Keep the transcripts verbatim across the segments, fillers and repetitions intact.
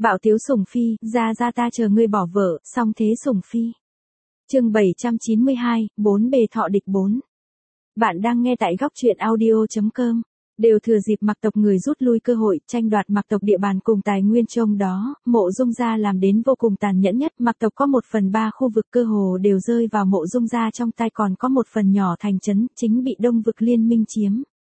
Bạo tiếu sủng phi, ra ra ta chờ ngươi bỏ vợ, song thế sủng phi. Chương bảy trăm chín mươi hai, bốn bề thọ địch bốn. Bạn đang nghe tại góc truyện audio chấm com. Đều thừa dịp Mạc tộc người rút lui cơ hội, tranh đoạt Mạc tộc địa bàn cùng tài nguyên trong đó, Mộ Dung gia làm đến vô cùng tàn nhẫn nhất. Mạc tộc có một phần ba khu vực cơ hồ đều rơi vào Mộ Dung gia trong tay, còn có một phần nhỏ thành trấn chính bị Đông vực liên minh chiếm.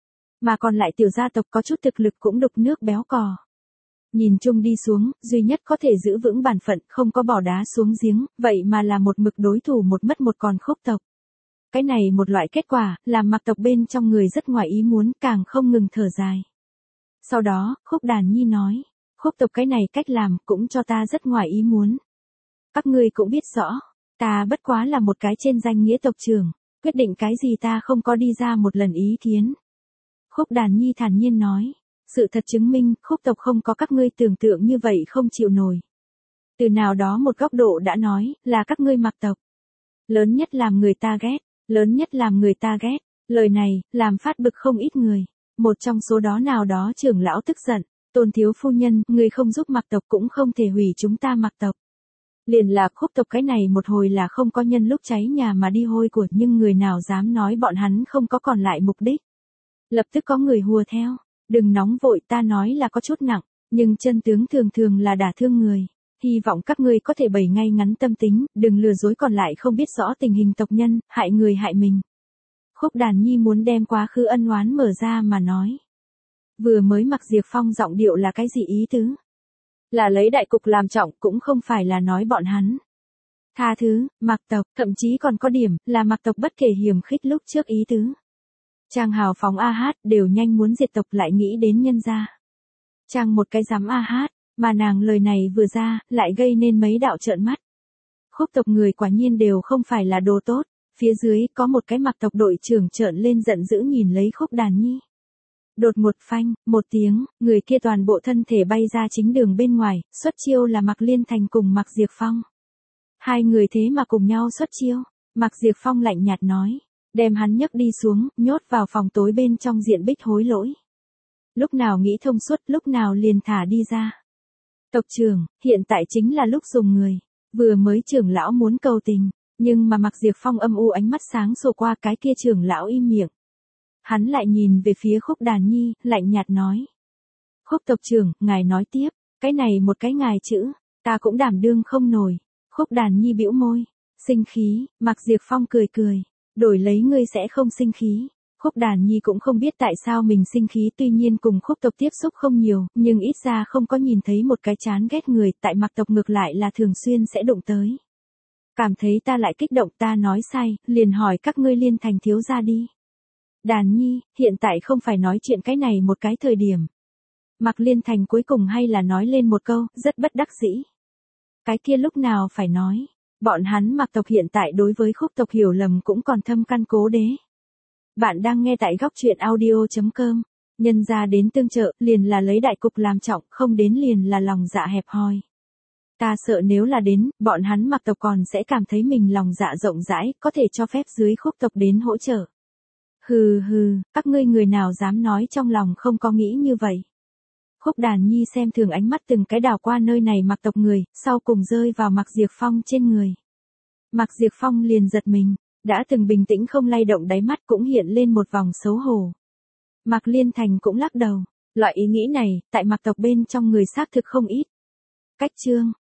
Mà còn lại tiểu gia tộc có chút thực lực cũng đục nước béo cò. Nhìn chung đi xuống, duy nhất có thể giữ vững bản phận, không có bỏ đá xuống giếng, vậy mà là một mực đối thủ một mất một còn Khúc tộc. Cái này một loại kết quả, làm Mạc tộc bên trong người rất ngoài ý muốn, càng không ngừng thở dài. Sau đó, Khúc Đàn Nhi nói, Khúc tộc cái này cách làm cũng cho ta rất ngoài ý muốn. Các ngươi cũng biết rõ, ta bất quá là một cái trên danh nghĩa tộc trưởng, quyết định cái gì ta không có đi ra một lần ý kiến. Khúc Đàn Nhi thản nhiên nói, sự thật chứng minh, Khúc tộc không có các ngươi tưởng tượng như vậy không chịu nổi. Từ nào đó một góc độ đã nói, là các ngươi Mạc tộc. Lớn nhất làm người ta ghét, lớn nhất làm người ta ghét, lời này, làm phát bực không ít người. Một trong số đó nào đó trưởng lão tức giận, Tôn thiếu phu nhân, người không giúp Mạc tộc cũng không thể hủy chúng ta Mạc tộc. Liền là Khúc tộc cái này một hồi là không có nhân lúc cháy nhà mà đi hôi của, nhưng người nào dám nói bọn hắn không có còn lại mục đích. Lập tức có người hùa theo, đừng nóng vội, ta nói là có chút nặng, nhưng chân tướng thường thường là đả thương người. Hy vọng các ngươi có thể bày ngay ngắn tâm tính, đừng lừa dối còn lại không biết rõ tình hình tộc nhân, hại người hại mình. Khúc Đàn Nhi muốn đem quá khứ ân oán mở ra mà nói. Vừa mới mặc Diệp Phong giọng điệu là cái gì ý tứ? Là lấy đại cục làm trọng, cũng không phải là nói bọn hắn. Tha thứ, Mạc tộc, thậm chí còn có điểm, là Mạc tộc bất kể hiềm khích lúc trước ý tứ. Trang hào phóng a hát, đều nhanh muốn diệt tộc lại nghĩ đến nhân gia. Trang một cái dám a hát. Mà nàng lời này vừa ra, lại gây nên mấy đạo trợn mắt. Khúc tộc người quả nhiên đều không phải là đồ tốt, phía dưới có một cái Mạc tộc đội trưởng trợn lên giận dữ nhìn lấy Khúc Đàn Nhi. Đột một phanh, một tiếng, người kia toàn bộ thân thể bay ra chính đường bên ngoài, xuất chiêu là Mạc Liên Thành cùng Mạc Diệp Phong. Hai người thế mà cùng nhau xuất chiêu, Mạc Diệp Phong lạnh nhạt nói, đem hắn nhấc đi xuống, nhốt vào phòng tối bên trong diện bích hối lỗi. Lúc nào nghĩ thông suốt, lúc nào liền thả đi ra. Tộc trưởng, hiện tại chính là lúc dùng người. Vừa mới trưởng lão muốn cầu tình, nhưng mà Mạc Diệp Phong âm u ánh mắt sáng sổ qua, cái kia trưởng lão im miệng. Hắn lại nhìn về phía Khúc Đàn Nhi, lạnh nhạt nói. Khúc tộc trưởng, ngài nói tiếp, cái này một cái ngài chữ, ta cũng đảm đương không nổi. Khúc Đàn Nhi bĩu môi, sinh khí, Mạc Diệp Phong cười cười, đổi lấy ngươi sẽ không sinh khí. Khúc Đàn Nhi cũng không biết tại sao mình sinh khí, tuy nhiên cùng Khúc tộc tiếp xúc không nhiều, nhưng ít ra không có nhìn thấy một cái chán ghét người, tại Mạc tộc ngược lại là thường xuyên sẽ đụng tới. Cảm thấy ta lại kích động, ta nói sai, liền hỏi các ngươi Liên Thành thiếu gia đi. Đàn Nhi, hiện tại không phải nói chuyện cái này một cái thời điểm. Mạc Liên Thành cuối cùng hay là nói lên một câu, rất bất đắc dĩ. Cái kia lúc nào phải nói, bọn hắn Mạc tộc hiện tại đối với Khúc tộc hiểu lầm cũng còn thâm căn cố đế. Bạn đang nghe tại góc truyện audio chấm com. Nhân ra đến tương trợ, liền là lấy đại cục làm trọng, không đến liền là lòng dạ hẹp hòi. Ta sợ nếu là đến, bọn hắn Mạc tộc còn sẽ cảm thấy mình lòng dạ rộng rãi, có thể cho phép dưới Khúc tộc đến hỗ trợ. Hừ hừ, các ngươi người nào dám nói trong lòng không có nghĩ như vậy. Khúc Đàn Nhi xem thường ánh mắt từng cái đảo qua nơi này Mạc tộc người, sau cùng rơi vào Mạc Diệp Phong trên người. Mạc Diệp Phong liền giật mình. Đã từng bình tĩnh không lay động đáy mắt cũng hiện lên một vòng xấu hổ. Mạc Liên Thành cũng lắc đầu, loại ý nghĩ này, tại Mạc tộc bên trong người xác thực không ít. Cách chương,